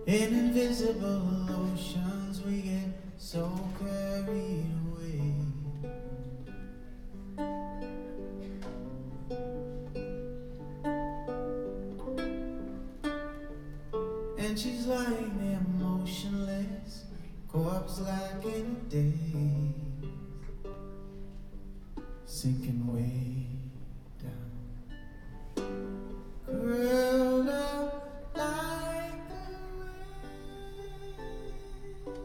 In invisible oceans we get so carried away. And she's lying there motionless, corpse like in a daze, sinking way down, curled up like the rain.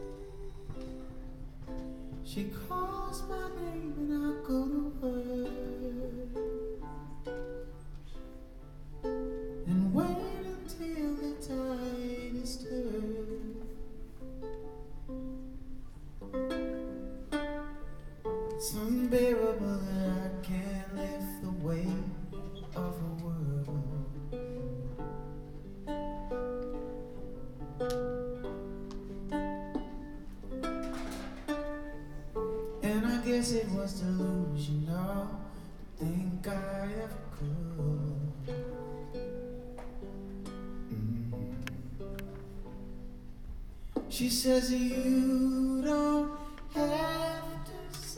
She calls my name and I go to her and wait until the tide is turned. It's unbearable that I can't lift the weight of a world. And I guess it was delusional to think I ever could. She says you don't have to save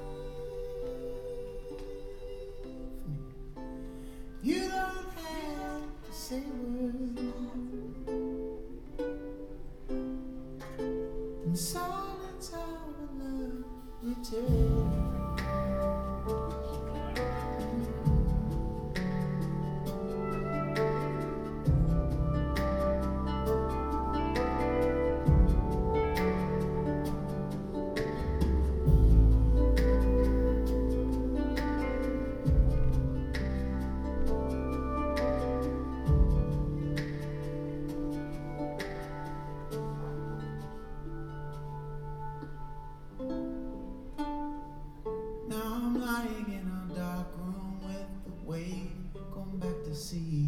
me. You don't have to say words. In silence our love returns. Lying in a dark room with the wave going back to sea.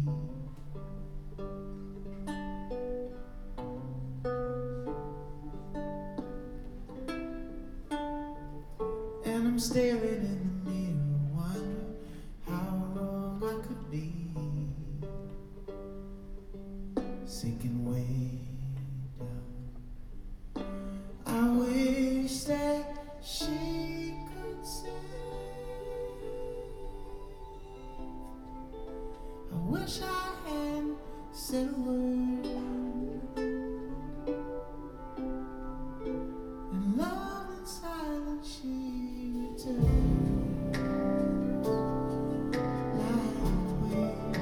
And I'm staring in the mirror, wondering how long I could be sinking way down. I wish that she could say, I wish I had said a word. In love and silence she returns, like waves,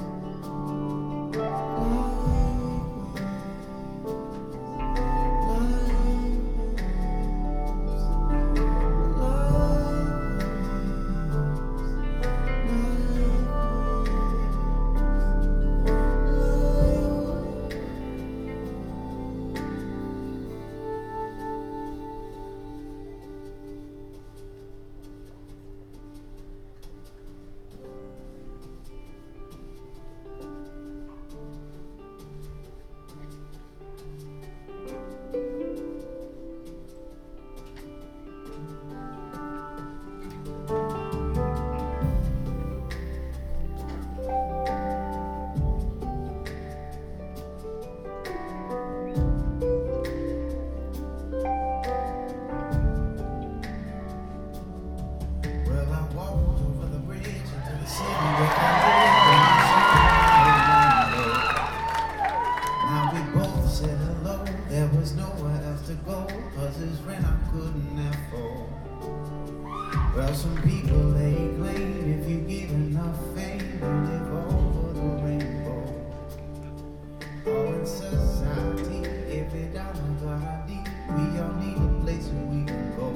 there was nowhere else to go, 'cause his rent I couldn't afford. Well, some people they claim if you give enough fame, you live over the rainbow. Oh, in society, every dollar got a deed. We all need a place where we can go.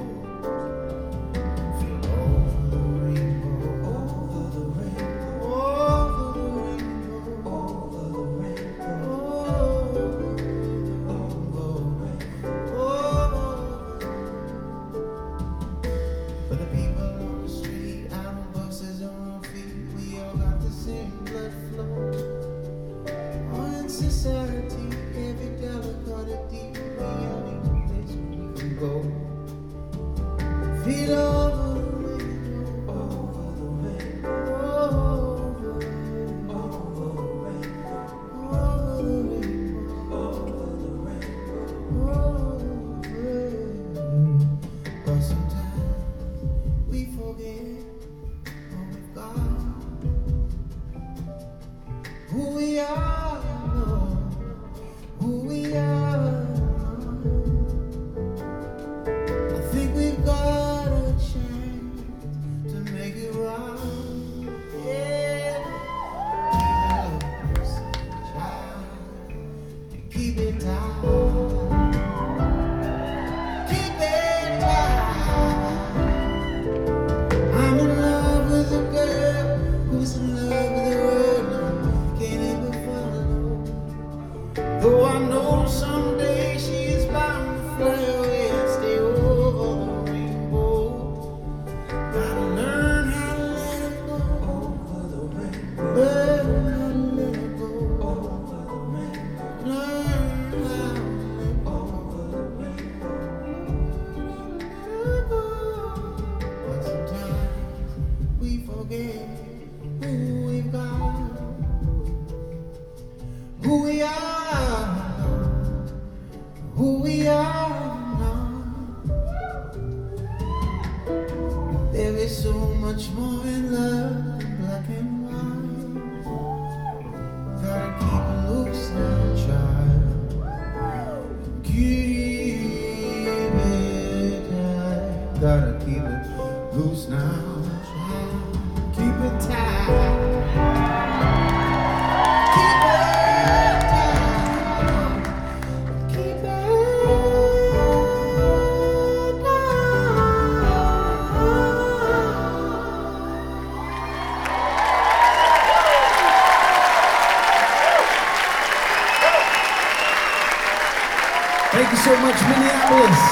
Feel over the rainbow, over the rainbow, over the rainbow, over the rainbow. For the people on the street, out on buses or on feet, we all got the same blood flow. Oh, in society, every dollar got a deed. We all need a place where we can go. Feel over the rainbow, over the rainbow, over the rainbow, over the rainbow, over the rainbow. keep it tight. Keep it tight. I'm in love with a girl who's in love with the road. Can't ever follow. Though I know someday she is bound to fly away and stay over the rainbow. Gotta learn how to let it go over the rainbow. Learn how to let it go over the rainbow. Learn how to let it go over the rainbow. But sometimes we forget who we've got, who we are, who we are now. There is so much more in love than black and white. Gotta keep it loose now, child. Keep it tight. Gotta keep it loose now, child. Keep it tight. Keep it tight. Keep it tight. Thank you so much, Minneapolis.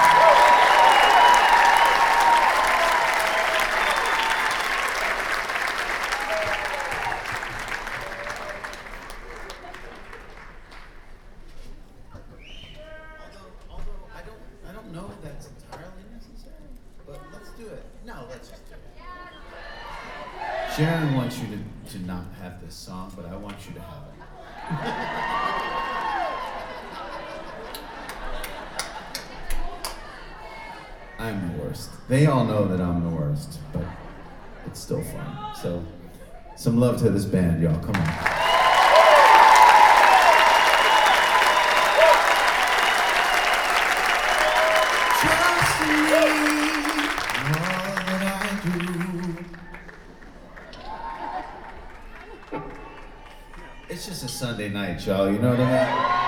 Although I don't know if that's entirely necessary, but let's do it. No, let's just do it. Sharon wants you to not have this song, but I want you to have it. I'm the worst. They all know that I'm the worst, but it's still fun. So, some love to this band, y'all. Come on. Trust in me, all that I do. It's just a Sunday night, y'all. You know what I mean?